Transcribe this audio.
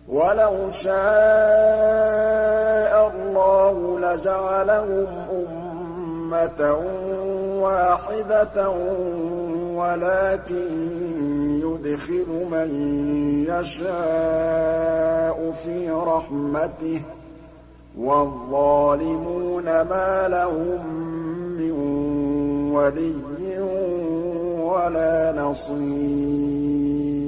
وَلَوْ شَاءَ اللَّهُ لَجَعَلَهُمْ أُمَّةً وَاحِدَةً وَلَٰكِن يُدْخِلُ مَن يَشَاءُ فِي رَحْمَتِهِ ۚ وَالظَّالِمُونَ مَا لَهُم مِّن وَلِيٍّ وَلَا نَصِيرٍ